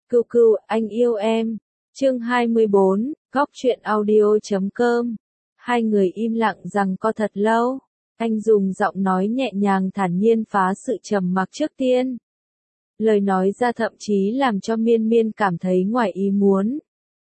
Cừu cừu, anh yêu em. Chương 24, Góc truyện audio.com. Hai người im lặng rằng co thật lâu. Anh dùng giọng nói nhẹ nhàng thản nhiên phá sự trầm mặc trước tiên. Lời nói ra thậm chí làm cho Miên Miên cảm thấy ngoài ý muốn.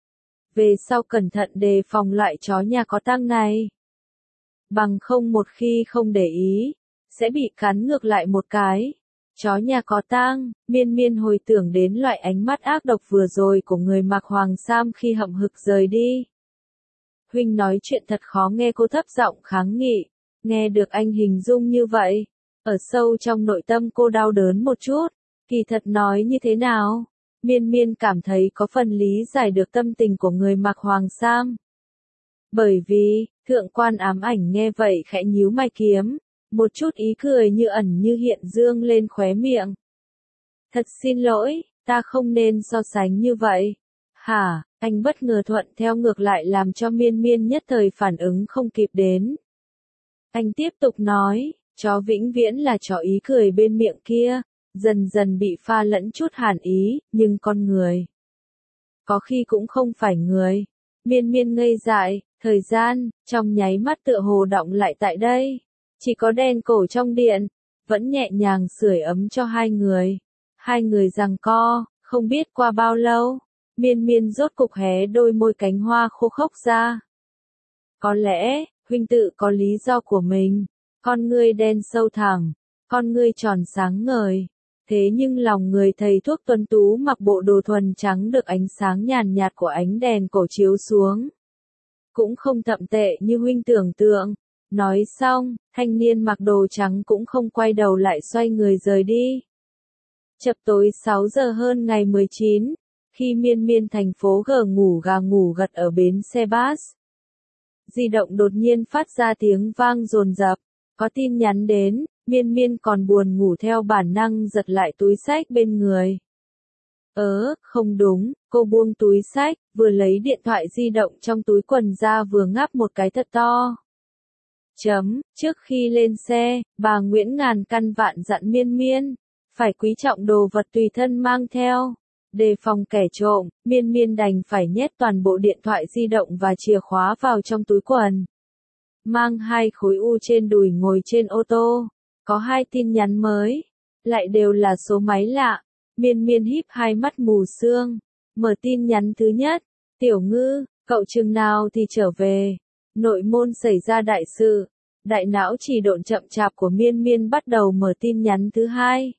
Về sau cẩn thận đề phòng loại chó nhà có tang này. Bằng không một khi không để ý, sẽ bị cắn ngược lại một cái. Chó nhà có tang, Miên Miên hồi tưởng đến loại ánh mắt ác độc vừa rồi của người mặc hoàng sam khi hậm hực rời đi. Huynh nói chuyện thật khó nghe, cô thấp giọng kháng nghị. Nghe được anh hình dung như vậy, ở sâu trong nội tâm cô đau đớn một chút. Kỳ thật nói như thế nào? Miên Miên cảm thấy có phần lý giải được tâm tình của người mặc hoàng sam. Bởi vì, thượng quan ám ảnh nghe vậy khẽ nhíu mày kiếm, một chút ý cười như ẩn như hiện dương lên khóe miệng. Thật xin lỗi, ta không nên so sánh như vậy. Hả, anh bất ngờ thuận theo ngược lại làm cho Miên Miên nhất thời phản ứng không kịp đến. Anh tiếp tục nói, chó vĩnh viễn là chó ý cười bên miệng kia, dần dần bị pha lẫn chút hàn ý, nhưng con người. Có khi cũng không phải người. Miên Miên ngây dại, thời gian, trong nháy mắt tựa hồ đọng lại tại đây. Chỉ có đèn cổ trong điện, vẫn nhẹ nhàng sưởi ấm cho hai người. Hai người giằng co, không biết qua bao lâu, Miên Miên rốt cục hé đôi môi cánh hoa khô khốc ra. Có lẽ, huynh tự có lý do của mình. Con ngươi đen sâu thẳm, con ngươi tròn sáng ngời. Thế nhưng lòng người thầy thuốc tuấn tú mặc bộ đồ thuần trắng được ánh sáng nhàn nhạt của ánh đèn cổ chiếu xuống. Cũng không thậm tệ như huynh tưởng tượng. Nói xong, thanh niên mặc đồ trắng cũng không quay đầu lại xoay người rời đi. Chập tối 6 giờ hơn ngày 19, khi Miên Miên thành phố gà ngủ gật ở bến xe bus. Di động đột nhiên phát ra tiếng vang dồn dập, có tin nhắn đến, Miên Miên còn buồn ngủ theo bản năng giật lại túi xách bên người. Không đúng, cô buông túi xách, vừa lấy điện thoại di động trong túi quần ra vừa ngáp một cái thật to. Trước khi lên xe, bà Nguyễn ngàn căn vạn dặn Miên Miên, phải quý trọng đồ vật tùy thân mang theo. Đề phòng kẻ trộm, Miên Miên đành phải nhét toàn bộ điện thoại di động và chìa khóa vào trong túi quần. Mang 2 khối u trên đùi ngồi trên ô tô, có 2 tin nhắn mới, lại đều là số máy lạ. Miên Miên híp hai mắt mù sương, mở tin nhắn thứ nhất, Tiểu Ngư, cậu chừng nào thì trở về. Nội môn xảy ra đại sự, đại não chỉ độn chậm chạp của Miên Miên bắt đầu mở tin nhắn thứ hai.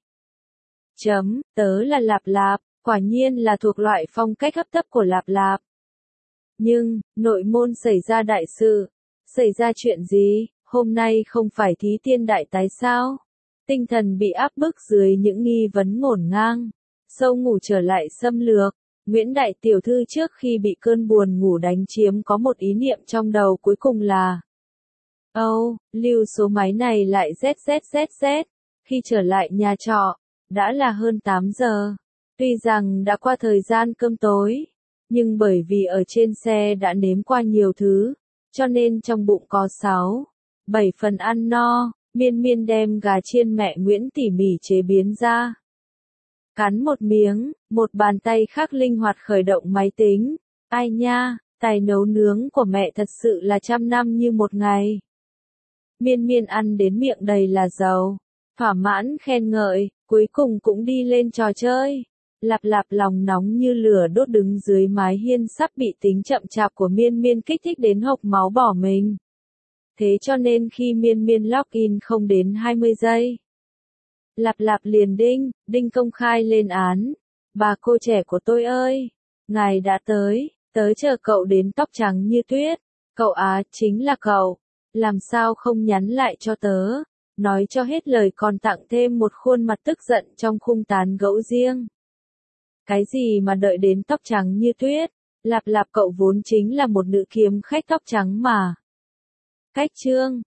Tớ là Lạp Lạp, quả nhiên là thuộc loại phong cách hấp tấp của Lạp Lạp. Nhưng, nội môn xảy ra đại sự, xảy ra chuyện gì, hôm nay không phải thí tiên đại tái sao? Tinh thần bị áp bức dưới những nghi vấn ngổn ngang, sâu ngủ trở lại xâm lược. Nguyễn Đại Tiểu Thư trước khi bị cơn buồn ngủ đánh chiếm có một ý niệm trong đầu cuối cùng là lưu số máy này lại ZZZZ. Khi trở lại nhà trọ, đã là hơn 8 giờ. Tuy rằng đã qua thời gian cơm tối, nhưng bởi vì ở trên xe đã nếm qua nhiều thứ, cho nên trong bụng có 6-7 phần ăn no. Miên Miên đem gà chiên mẹ Nguyễn tỉ mỉ chế biến ra. Cắn một miếng, một bàn tay khác linh hoạt khởi động máy tính. Ai nha, tài nấu nướng của mẹ thật sự là 100 năm như một ngày. Miên Miên ăn đến miệng đầy là dầu, thỏa mãn khen ngợi, cuối cùng cũng đi lên trò chơi. Lạp Lạp lòng nóng như lửa đốt đứng dưới mái hiên sắp bị tính chậm chạp của Miên Miên kích thích đến hộc máu bỏ mình. Thế cho nên khi Miên Miên login không đến 20 giây, Lạp Lạp liền đinh công khai lên án. Bà cô trẻ của tôi ơi, ngài đã tới, tớ chờ cậu đến tóc trắng như tuyết. Cậu á, chính là cậu, làm sao không nhắn lại cho tớ? Nói cho hết lời còn tặng thêm một khuôn mặt tức giận trong khung tán gẫu riêng. Cái gì mà đợi đến tóc trắng như tuyết? Lạp Lạp cậu vốn chính là một nữ kiếm khách tóc trắng mà. Cách chương